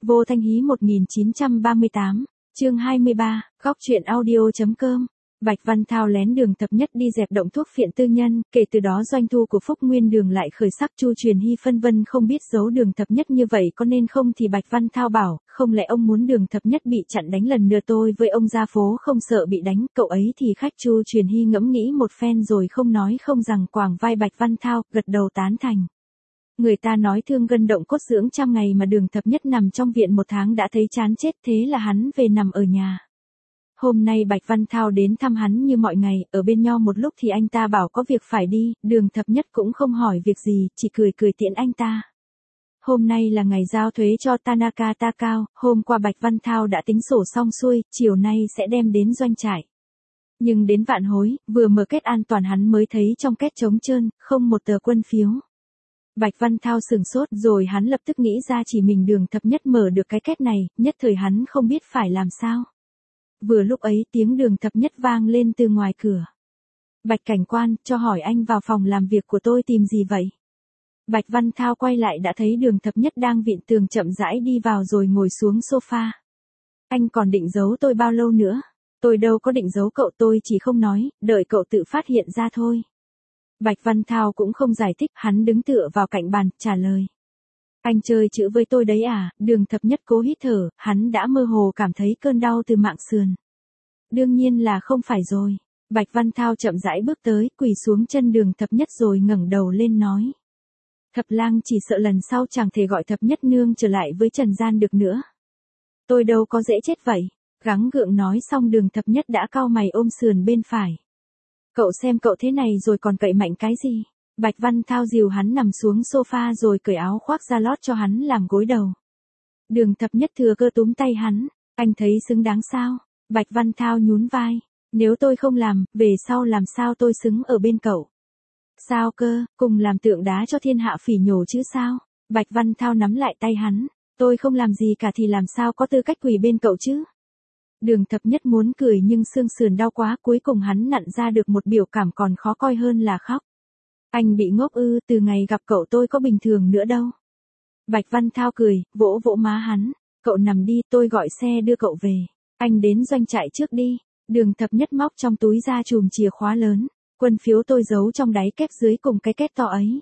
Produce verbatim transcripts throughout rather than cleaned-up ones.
Vô Thanh Hí một nghìn chín trăm ba mươi tám, chương hai mươi ba, góc truyện audio.com. Bạch Văn Thao lén Đường Thập Nhất đi dẹp động thuốc phiện tư nhân, kể từ đó doanh thu của Phúc Nguyên Đường lại khởi sắc. Chu Truyền Hy phân vân không biết giấu Đường Thập Nhất như vậy có nên không, thì Bạch Văn Thao bảo, không lẽ ông muốn Đường Thập Nhất bị chặn đánh lần nữa? Tôi với ông ra phố không sợ bị đánh, cậu ấy thì khách. Chu Truyền Hy ngẫm nghĩ một phen rồi không nói không rằng quàng vai Bạch Văn Thao, gật đầu tán thành. Người ta nói thương gân động cốt dưỡng trăm ngày, mà Đường Thập Nhất nằm trong viện một tháng đã thấy chán chết, thế là hắn về nằm ở nhà. Hôm nay Bạch Văn Thao đến thăm hắn như mọi ngày, ở bên nhau một lúc thì anh ta bảo có việc phải đi, Đường Thập Nhất cũng không hỏi việc gì, chỉ cười cười tiễn anh ta. Hôm nay là ngày giao thuế cho Tanaka Takao, hôm qua Bạch Văn Thao đã tính sổ xong xuôi, chiều nay sẽ đem đến doanh trại. Nhưng đến vạn hối, vừa mở két an toàn hắn mới thấy trong két trống trơn, không một tờ quân phiếu. Bạch Văn Thao sửng sốt, rồi hắn lập tức nghĩ ra chỉ mình Đường Thập Nhất mở được cái két này, nhất thời hắn không biết phải làm sao. Vừa lúc ấy tiếng Đường Thập Nhất vang lên từ ngoài cửa. Bạch cảnh quan, cho hỏi anh vào phòng làm việc của tôi tìm gì vậy? Bạch Văn Thao quay lại đã thấy Đường Thập Nhất đang vịn tường chậm rãi đi vào rồi ngồi xuống sofa. Anh còn định giấu tôi bao lâu nữa? Tôi đâu có định giấu cậu, tôi chỉ không nói, đợi cậu tự phát hiện ra thôi. Bạch Văn Thao cũng không giải thích, hắn đứng tựa vào cạnh bàn, trả lời. Anh chơi chữ với tôi đấy à? Đường Thập Nhất cố hít thở, hắn đã mơ hồ cảm thấy cơn đau từ mạng sườn. Đương nhiên là không phải rồi. Bạch Văn Thao chậm rãi bước tới, quỳ xuống chân Đường Thập Nhất rồi ngẩng đầu lên nói. Thập lang chỉ sợ lần sau chẳng thể gọi Thập Nhất nương trở lại với trần gian được nữa. Tôi đâu có dễ chết vậy. Gắng gượng nói xong Đường Thập Nhất đã cau mày ôm sườn bên phải. Cậu xem cậu thế này rồi còn cậy mạnh cái gì? Bạch Văn Thao dìu hắn nằm xuống sofa rồi cởi áo khoác ra lót cho hắn làm gối đầu. Đường Thập Nhất thừa cơ túm tay hắn. Anh thấy xứng đáng sao? Bạch Văn Thao nhún vai. Nếu tôi không làm, về sau làm sao tôi xứng ở bên cậu? Sao cơ, cùng làm tượng đá cho thiên hạ phỉ nhổ chứ sao? Bạch Văn Thao nắm lại tay hắn. Tôi không làm gì cả thì làm sao có tư cách quỳ bên cậu chứ? Đường Thập Nhất muốn cười nhưng xương sườn đau quá, cuối cùng hắn nặn ra được một biểu cảm còn khó coi hơn là khóc. Anh bị ngốc ư? Từ ngày gặp cậu tôi có bình thường nữa đâu. Bạch Văn Thao cười, vỗ vỗ má hắn. Cậu nằm đi, tôi gọi xe đưa cậu về. Anh đến doanh trại trước đi. Đường Thập Nhất móc trong túi ra chùm chìa khóa lớn. Quân phiếu tôi giấu trong đáy kép dưới cùng cái két to ấy.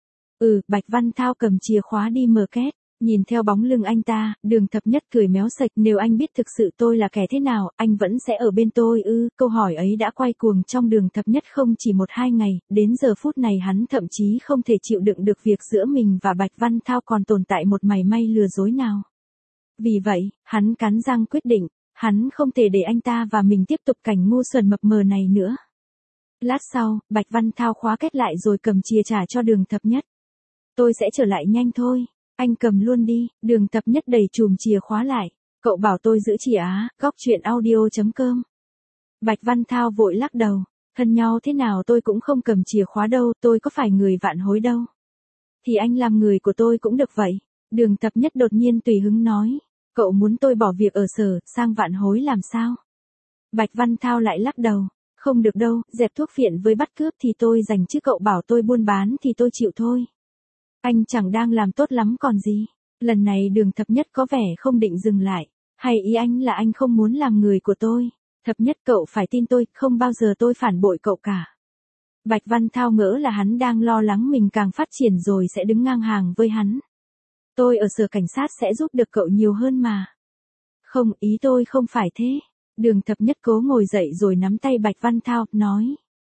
Ừ, Bạch Văn Thao cầm chìa khóa đi mở két. Nhìn theo bóng lưng anh ta, Đường Thập Nhất cười méo sạch. Nếu anh biết thực sự tôi là kẻ thế nào, anh vẫn sẽ ở bên tôi ư? Câu hỏi ấy đã quay cuồng trong Đường Thập Nhất không chỉ một hai ngày, đến giờ phút này hắn thậm chí không thể chịu đựng được việc giữa mình và Bạch Văn Thao còn tồn tại một mảy may lừa dối nào. Vì vậy, hắn cắn răng quyết định, hắn không thể để anh ta và mình tiếp tục cảnh ngu xuẩn mập mờ này nữa. Lát sau, Bạch Văn Thao khóa két lại rồi cầm chìa trả cho Đường Thập Nhất. Tôi sẽ trở lại nhanh thôi. Anh cầm luôn đi. Đường Thập Nhất đẩy chùm chìa khóa lại. Cậu bảo tôi giữ chìa á? Góc truyện audio.com. Bạch Văn Thao vội lắc đầu. Thân nhau thế nào tôi cũng không cầm chìa khóa đâu, tôi có phải người vạn hối đâu. Thì anh làm người của tôi cũng được vậy. Đường Thập Nhất đột nhiên tùy hứng nói. Cậu muốn tôi bỏ việc ở sở, sang vạn hối làm sao? Bạch Văn Thao lại lắc đầu. Không được đâu, dẹp thuốc phiện với bắt cướp thì tôi dành chứ cậu bảo tôi buôn bán thì tôi chịu thôi. Anh chẳng đang làm tốt lắm còn gì. Lần này Đường Thập Nhất có vẻ không định dừng lại. Hay ý anh là anh không muốn làm người của tôi? Thập Nhất cậu phải tin tôi, không bao giờ tôi phản bội cậu cả. Bạch Văn Thao ngỡ là hắn đang lo lắng mình càng phát triển rồi sẽ đứng ngang hàng với hắn. Tôi ở sở cảnh sát sẽ giúp được cậu nhiều hơn mà. Không, ý tôi không phải thế. Đường Thập Nhất cố ngồi dậy rồi nắm tay Bạch Văn Thao, nói.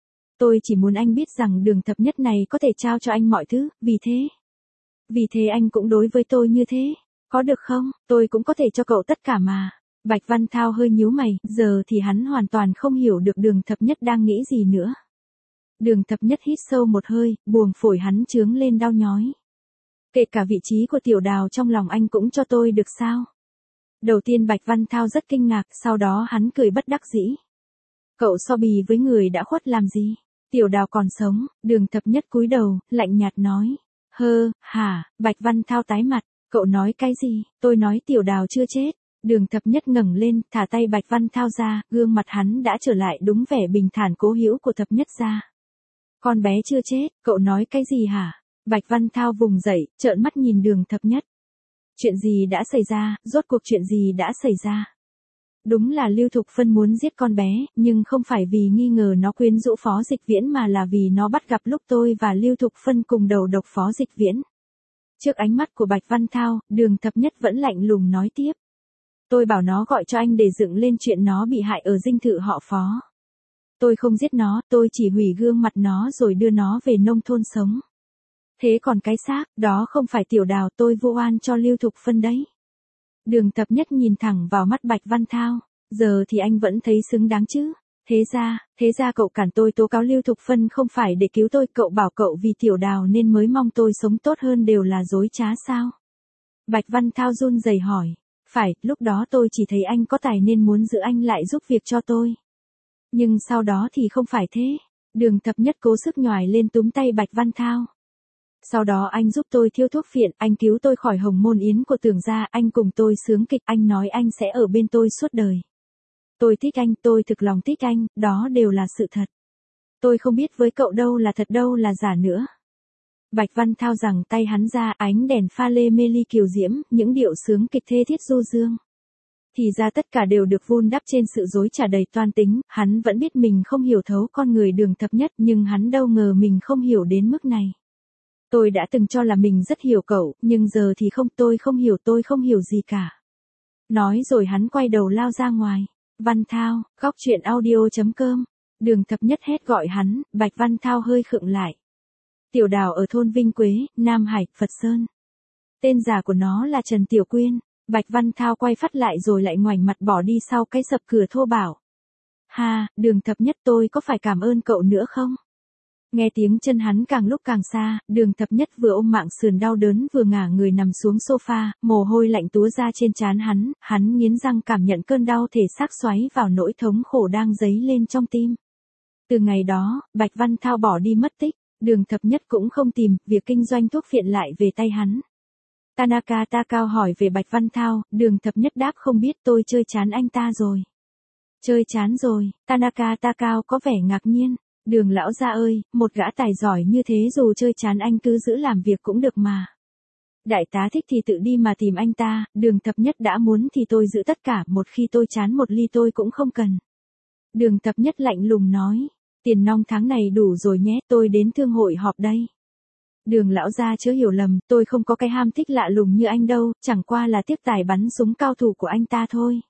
Tôi chỉ muốn anh biết rằng Đường Thập Nhất này có thể trao cho anh mọi thứ, vì thế. Vì thế anh cũng đối với tôi như thế. Có được không? Tôi cũng có thể cho cậu tất cả mà. Bạch Văn Thao hơi nhíu mày, giờ thì hắn hoàn toàn không hiểu được Đường Thập Nhất đang nghĩ gì nữa. Đường Thập Nhất hít sâu một hơi, buồng phổi hắn chướng lên đau nhói. Kể cả vị trí của Tiểu Đào trong lòng anh cũng cho tôi được sao? Đầu tiên Bạch Văn Thao rất kinh ngạc, sau đó hắn cười bất đắc dĩ. Cậu so bì với người đã khuất làm gì? Tiểu Đào còn sống. Đường Thập Nhất cúi đầu, lạnh nhạt nói. Hơ, hả? Bạch Văn Thao tái mặt. Cậu nói cái gì? Tôi nói Tiểu Đào chưa chết. Đường Thập Nhất ngẩng lên, thả tay Bạch Văn Thao ra, gương mặt hắn đã trở lại đúng vẻ bình thản cố hữu của Thập Nhất gia. Con bé chưa chết, cậu nói cái gì hả? Bạch Văn Thao vùng dậy, trợn mắt nhìn Đường Thập Nhất. Chuyện gì đã xảy ra, rốt cuộc chuyện gì đã xảy ra? Đúng là Lưu Thục Phân muốn giết con bé, nhưng không phải vì nghi ngờ nó quyến rũ Phó Dịch Viễn mà là vì nó bắt gặp lúc tôi và Lưu Thục Phân cùng đầu độc Phó Dịch Viễn. Trước ánh mắt của Bạch Văn Thao, Đường Thập Nhất vẫn lạnh lùng nói tiếp. Tôi bảo nó gọi cho anh để dựng lên chuyện nó bị hại ở dinh thự họ Phó. Tôi không giết nó, tôi chỉ hủy gương mặt nó rồi đưa nó về nông thôn sống. Thế còn cái xác, đó không phải Tiểu Đào, tôi vu oan cho Lưu Thục Phân đấy. Đường Thập Nhất nhìn thẳng vào mắt Bạch Văn Thao, giờ thì anh vẫn thấy xứng đáng chứ. Thế ra, thế ra cậu cản tôi tố cáo Lưu Thục Phân không phải để cứu tôi, cậu bảo cậu vì Tiểu Đào nên mới mong tôi sống tốt hơn đều là dối trá sao? Bạch Văn Thao run rẩy hỏi, phải, lúc đó tôi chỉ thấy anh có tài nên muốn giữ anh lại giúp việc cho tôi. Nhưng sau đó thì không phải thế. Đường Thập Nhất cố sức nhòi lên túm tay Bạch Văn Thao. Sau đó anh giúp tôi thiêu thuốc phiện, anh cứu tôi khỏi hồng môn yến của Tưởng gia, anh cùng tôi sướng kịch, anh nói anh sẽ ở bên tôi suốt đời. Tôi thích anh, tôi thực lòng thích anh, đó đều là sự thật. Tôi không biết với cậu đâu là thật đâu là giả nữa. Bạch Văn Thao giằng tay hắn ra, ánh đèn pha lê mê ly kiều diễm, những điệu sướng kịch thê thiết du dương. Thì ra tất cả đều được vun đắp trên sự dối trá đầy toan tính, hắn vẫn biết mình không hiểu thấu con người Đường Thập Nhất nhưng hắn đâu ngờ mình không hiểu đến mức này. Tôi đã từng cho là mình rất hiểu cậu, nhưng giờ thì không, tôi không hiểu, tôi không hiểu gì cả. Nói rồi hắn quay đầu lao ra ngoài. Văn Thao, góc truyện audio chấm com. Đường Thập Nhất hét gọi hắn, Bạch Văn Thao hơi khựng lại. Tiểu Đào ở thôn Vinh Quế, Nam Hải, Phật Sơn. Tên giả của nó là Trần Tiểu Quyên. Bạch Văn Thao quay phát lại rồi lại ngoảnh mặt bỏ đi sau cái sập cửa thô bạo. Ha, Đường Thập Nhất, tôi có phải cảm ơn cậu nữa không? Nghe tiếng chân hắn càng lúc càng xa, Đường Thập Nhất vừa ôm mạng sườn đau đớn vừa ngả người nằm xuống sofa, mồ hôi lạnh túa ra trên trán hắn, hắn nghiến răng cảm nhận cơn đau thể xác xoáy vào nỗi thống khổ đang dấy lên trong tim. Từ ngày đó, Bạch Văn Thao bỏ đi mất tích, Đường Thập Nhất cũng không tìm, việc kinh doanh thuốc phiện lại về tay hắn. Tanaka Takao hỏi về Bạch Văn Thao, Đường Thập Nhất đáp không biết, tôi chơi chán anh ta rồi. Chơi chán rồi, Tanaka Takao có vẻ ngạc nhiên. Đường lão gia ơi, một gã tài giỏi như thế dù chơi chán anh cứ giữ làm việc cũng được mà. Đại tá thích thì tự đi mà tìm anh ta, Đường Thập Nhất đã muốn thì tôi giữ tất cả, một khi tôi chán một ly tôi cũng không cần. Đường Thập Nhất lạnh lùng nói, tiền nong tháng này đủ rồi nhé, tôi đến thương hội họp đây. Đường lão gia chớ hiểu lầm, tôi không có cái ham thích lạ lùng như anh đâu, chẳng qua là tiếp tài bắn súng cao thủ của anh ta thôi.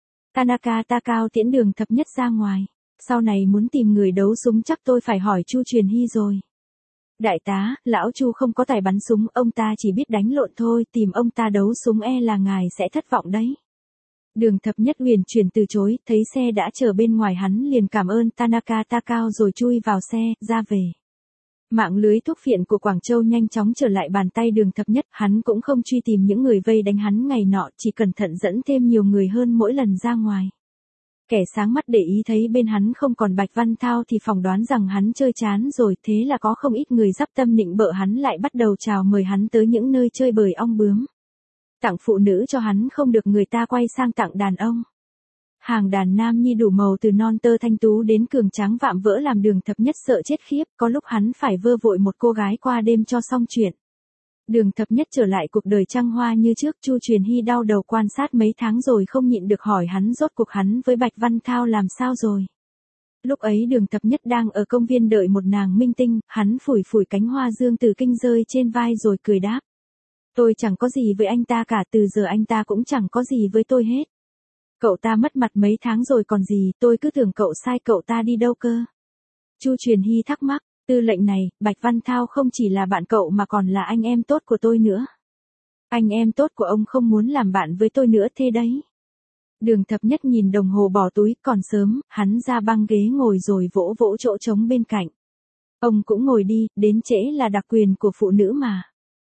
Tanaka Takao tiễn Đường Thập Nhất ra ngoài. Sau này muốn tìm người đấu súng chắc tôi phải hỏi Chu Truyền Hy rồi. Đại tá, lão Chu không có tài bắn súng, ông ta chỉ biết đánh lộn thôi, tìm ông ta đấu súng e là ngài sẽ thất vọng đấy. Đường Thập Nhất huyền chuyển từ chối, thấy xe đã chờ bên ngoài hắn liền cảm ơn Tanaka Takao rồi chui vào xe, ra về. Mạng lưới thuốc phiện của Quảng Châu nhanh chóng trở lại bàn tay Đường Thập Nhất, hắn cũng không truy tìm những người vây đánh hắn ngày nọ, chỉ cẩn thận dẫn thêm nhiều người hơn mỗi lần ra ngoài. Kẻ sáng mắt để ý thấy bên hắn không còn Bạch Văn Thao thì phỏng đoán rằng hắn chơi chán rồi, thế là có không ít người dắp tâm nịnh bợ hắn lại bắt đầu chào mời hắn tới những nơi chơi bời ong bướm. Tặng phụ nữ cho hắn không được người ta quay sang tặng đàn ông. Hàng đàn nam nhi đủ màu từ non tơ thanh tú đến cường tráng vạm vỡ làm Đường Thập Nhất sợ chết khiếp, có lúc hắn phải vơ vội một cô gái qua đêm cho xong chuyện. Đường Thập Nhất trở lại cuộc đời trăng hoa như trước, Chu Truyền Hy đau đầu quan sát mấy tháng rồi không nhịn được hỏi hắn rốt cuộc hắn với Bạch Văn Thao làm sao rồi. Lúc ấy Đường Thập Nhất đang ở công viên đợi một nàng minh tinh, hắn phủi phủi cánh hoa dương từ kinh rơi trên vai rồi cười đáp. Tôi chẳng có gì với anh ta cả, từ giờ anh ta cũng chẳng có gì với tôi hết. Cậu ta mất mặt mấy tháng rồi còn gì, tôi cứ tưởng cậu sai cậu ta đi đâu cơ. Chu Truyền Hy thắc mắc. Tư lệnh này, Bạch Văn Thao không chỉ là bạn cậu mà còn là anh em tốt của tôi nữa. Anh em tốt của ông không muốn làm bạn với tôi nữa thế đấy. Đường Thập Nhất nhìn đồng hồ bỏ túi, còn sớm, hắn ra băng ghế ngồi rồi vỗ vỗ chỗ trống bên cạnh. Ông cũng ngồi đi, đến trễ là đặc quyền của phụ nữ mà.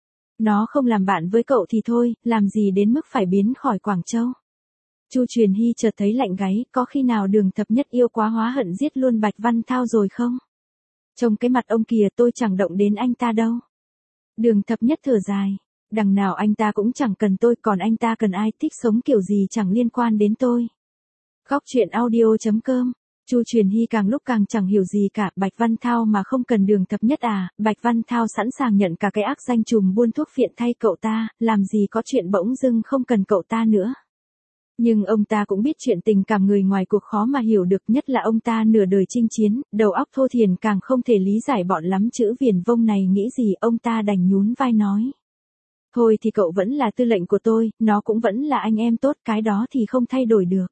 Nó không làm bạn với cậu thì thôi, làm gì đến mức phải biến khỏi Quảng Châu. Chu Truyền Hy chợt thấy lạnh gáy, có khi nào Đường Thập Nhất yêu quá hóa hận giết luôn Bạch Văn Thao rồi không? Trông cái mặt ông kìa, tôi chẳng động đến anh ta đâu. Đường Thập Nhất thở dài. Đằng nào anh ta cũng chẳng cần tôi, còn anh ta cần ai, thích sống kiểu gì chẳng liên quan đến tôi. Góc truyện audio chấm com Chu Truyền Hy càng lúc càng chẳng hiểu gì cả, Bạch Văn Thao mà không cần Đường Thập Nhất à, Bạch Văn Thao sẵn sàng nhận cả cái ác danh trùm buôn thuốc phiện thay cậu ta, làm gì có chuyện bỗng dưng không cần cậu ta nữa. Nhưng ông ta cũng biết chuyện tình cảm người ngoài cuộc khó mà hiểu được, nhất là ông ta nửa đời chinh chiến, đầu óc thô thiền càng không thể lý giải bọn lắm chữ viển vông này nghĩ gì, ông ta đành nhún vai nói. Thôi thì cậu vẫn là tư lệnh của tôi, nó cũng vẫn là anh em tốt, cái đó thì không thay đổi được.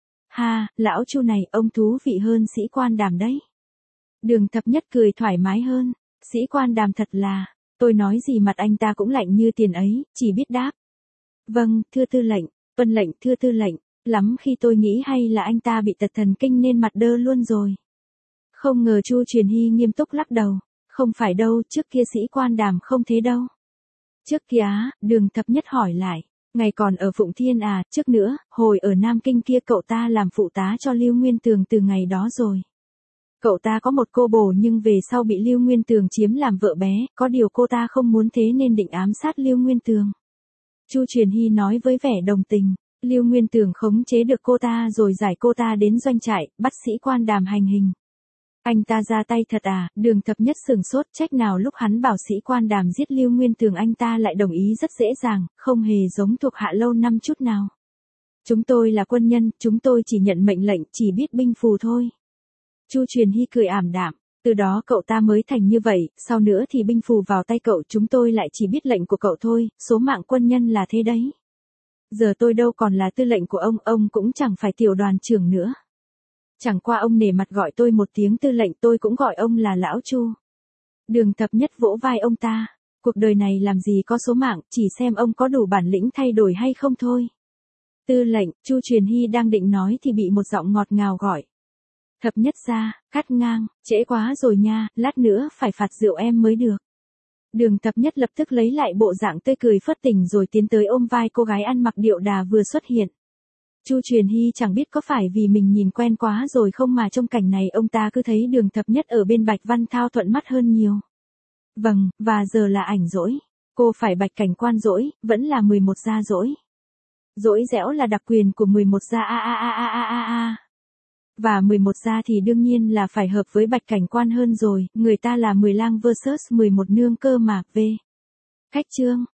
Ha, lão Chu này, ông thú vị hơn sĩ quan Đàm đấy. Đường Thập Nhất cười thoải mái hơn, sĩ quan Đàm thật là, tôi nói gì mặt anh ta cũng lạnh như tiền ấy, chỉ biết đáp. Vâng, thưa tư lệnh, tuân lệnh thưa tư lệnh, lắm khi tôi nghĩ hay là anh ta bị tật thần kinh nên mặt đơ luôn rồi. Không ngờ Chu Truyền Hy nghiêm túc lắc đầu, không phải đâu, trước kia sĩ quan Đàm không thế đâu. Trước kia á, Đường Thập Nhất hỏi lại, ngày còn ở Phụng Thiên à, trước nữa, hồi ở Nam Kinh kia cậu ta làm phụ tá cho Lưu Nguyên Tường từ ngày đó rồi. Cậu ta có một cô bồ nhưng về sau bị Lưu Nguyên Tường chiếm làm vợ bé, có điều cô ta không muốn thế nên định ám sát Lưu Nguyên Tường. Chu Truyền Hy nói với vẻ đồng tình, Lưu Nguyên Tường khống chế được cô ta rồi giải cô ta đến doanh trại, bắt sĩ quan Đàm hành hình. Anh ta ra tay thật à, Đường Thập Nhất sừng sốt, trách nào lúc hắn bảo sĩ quan Đàm giết Lưu Nguyên Tường anh ta lại đồng ý rất dễ dàng, không hề giống thuộc hạ lâu năm chút nào. Chúng tôi là quân nhân, chúng tôi chỉ nhận mệnh lệnh, chỉ biết binh phù thôi. Chu Truyền Hy cười ảm đạm, từ đó cậu ta mới thành như vậy, sau nữa thì binh phù vào tay cậu, chúng tôi lại chỉ biết lệnh của cậu thôi, số mạng quân nhân là thế đấy. Giờ tôi đâu còn là tư lệnh của ông, ông cũng chẳng phải tiểu đoàn trưởng nữa. Chẳng qua ông nể mặt gọi tôi một tiếng tư lệnh, tôi cũng gọi ông là lão Chu. Đường Thập Nhất vỗ vai ông ta, cuộc đời này làm gì có số mạng, chỉ xem ông có đủ bản lĩnh thay đổi hay không thôi. Tư lệnh, Chu Truyền Hy đang định nói thì bị một giọng ngọt ngào gọi. Thập Nhất ra, cắt ngang, trễ quá rồi nha, lát nữa phải phạt rượu em mới được. Đường Thập Nhất lập tức lấy lại bộ dạng tươi cười phất tỉnh rồi tiến tới ôm vai cô gái ăn mặc điệu đà vừa xuất hiện. Chu Truyền Hy chẳng biết có phải vì mình nhìn quen quá rồi không mà trong cảnh này ông ta cứ thấy Đường Thập Nhất ở bên Bạch Văn Thao thuận mắt hơn nhiều. Vâng, và giờ là ảnh dỗi. Cô phải Bạch cảnh quan dỗi, vẫn là mười một gia dỗi. Dỗi dẻo là đặc quyền của mười một gia a a a a a a a. Và mười một gia thì đương nhiên là phải hợp với Bạch cảnh quan hơn rồi, người ta là mười lang versus mười một nương cơ mà, v. Khách chương.